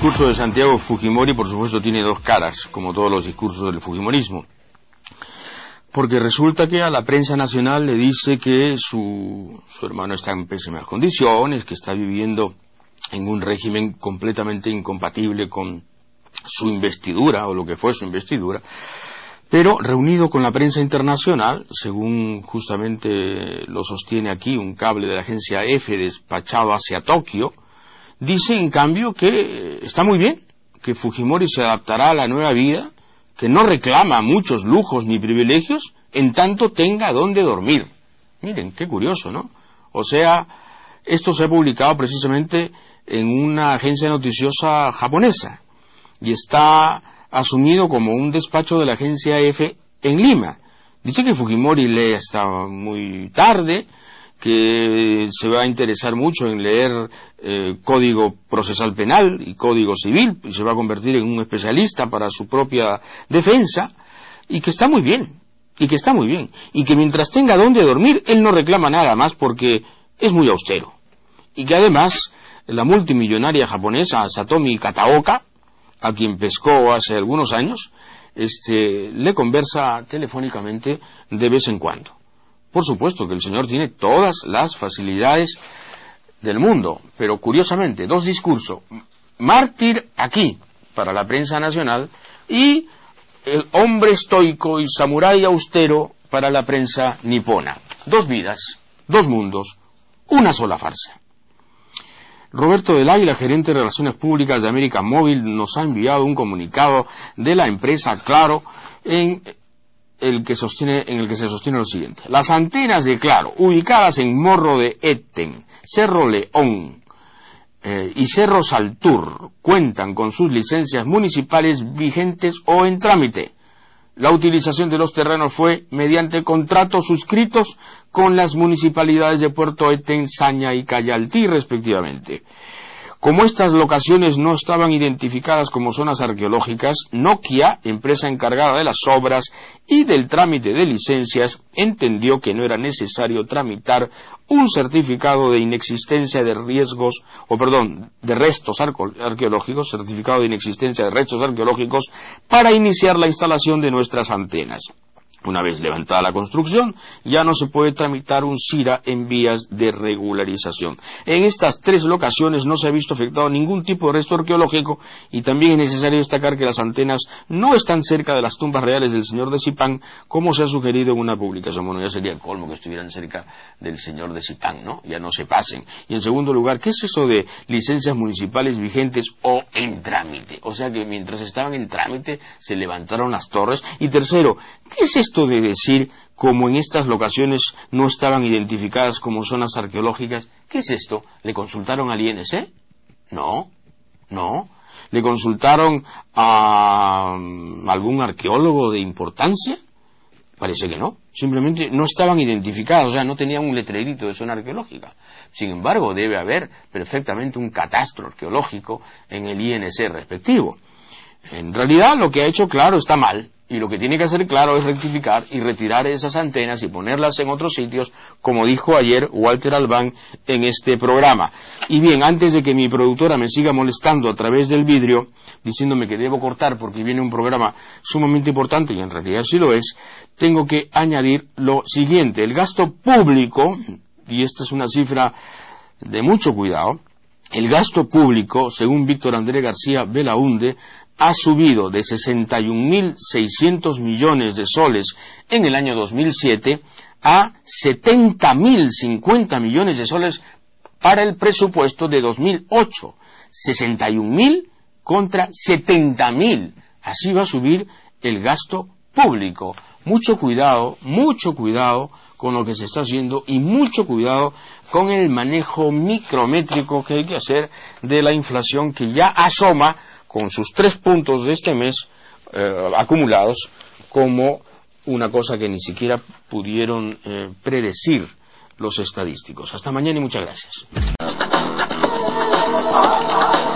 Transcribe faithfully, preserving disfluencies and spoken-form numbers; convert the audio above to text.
discurso de Santiago Fujimori, por supuesto, tiene dos caras, como todos los discursos del fujimorismo. Porque resulta que a la prensa nacional le dice que su, su hermano está en pésimas condiciones, que está viviendo en un régimen completamente incompatible con su investidura, o lo que fue su investidura, pero reunido con la prensa internacional, según justamente lo sostiene aquí un cable de la agencia EFE despachado hacia Tokio, dice en cambio que está muy bien, que Fujimori se adaptará a la nueva vida, que no reclama muchos lujos ni privilegios, en tanto tenga donde dormir. Miren, qué curioso, ¿no? O sea, esto se ha publicado precisamente en una agencia noticiosa japonesa, y está asumido como un despacho de la agencia EFE en Lima. Dice que Fujimori lee hasta muy tarde, que se va a interesar mucho en leer eh, código procesal penal y código civil, y se va a convertir en un especialista para su propia defensa, y que está muy bien, y que está muy bien, y que mientras tenga donde dormir, él no reclama nada más porque es muy austero, y que además la multimillonaria japonesa Satomi Kataoka, a quien pescó hace algunos años, este, le conversa telefónicamente de vez en cuando. Por supuesto que el señor tiene todas las facilidades del mundo, pero curiosamente, dos discursos, mártir aquí, para la prensa nacional, y el hombre estoico y samurái austero para la prensa nipona. Dos vidas, dos mundos, una sola farsa. Roberto del Águila, gerente de Relaciones Públicas de América Móvil, nos ha enviado un comunicado de la empresa Claro en el que sostiene, en el que se sostiene lo siguiente. Las antenas de Claro, ubicadas en Morro de Eten, Cerro León eh, y Cerro Saltur, cuentan con sus licencias municipales vigentes o en trámite. La utilización de los terrenos fue mediante contratos suscritos con las municipalidades de Puerto Eten, Saña y Cayaltí, respectivamente. Como estas locaciones no estaban identificadas como zonas arqueológicas, Nokia, empresa encargada de las obras y del trámite de licencias, entendió que no era necesario tramitar un certificado de inexistencia de riesgos, o perdón, de restos arqueológicos, certificado de inexistencia de restos arqueológicos, para iniciar la instalación de nuestras antenas. Una vez levantada la construcción, ya no se puede tramitar un SIRA en vías de regularización. En estas tres locaciones no se ha visto afectado ningún tipo de resto arqueológico, y también es necesario destacar que las antenas no están cerca de las tumbas reales del señor de Zipán, como se ha sugerido en una publicación. Bueno, ya sería el colmo que estuvieran cerca del señor de Zipán, ¿no? Ya no se pasen. Y en segundo lugar, ¿qué es eso de licencias municipales vigentes o en trámite? O sea que mientras estaban en trámite se levantaron las torres. Y tercero, ¿qué es esto de decir, como en estas locaciones no estaban identificadas como zonas arqueológicas? ¿Qué es esto? ¿Le consultaron al I N S? No, no. ¿Le consultaron a algún arqueólogo de importancia? Parece que no. Simplemente no estaban identificadas, o sea, no tenían un letrerito de zona arqueológica. Sin embargo, debe haber perfectamente un catastro arqueológico en el I N S respectivo. En realidad, lo que ha hecho Claro está mal. Y lo que tiene que hacer Claro es rectificar y retirar esas antenas y ponerlas en otros sitios, como dijo ayer Walter Albán en este programa. Y bien, antes de que mi productora me siga molestando a través del vidrio, diciéndome que debo cortar porque viene un programa sumamente importante, y en realidad sí lo es, tengo que añadir lo siguiente. El gasto público, y esta es una cifra de mucho cuidado, el gasto público, según Víctor Andrés García Belaúnde, ha subido de sesenta y un mil seiscientos millones de soles en el año dos mil siete a setenta mil cincuenta millones de soles para el presupuesto de dos mil ocho. sesenta y un mil contra setenta mil. Así va a subir el gasto público. Mucho cuidado, mucho cuidado con lo que se está haciendo, y mucho cuidado con el manejo micrométrico que hay que hacer de la inflación, que ya asoma con sus tres puntos de este mes eh, acumulados como una cosa que ni siquiera pudieron eh, predecir los estadísticos. Hasta mañana y muchas gracias.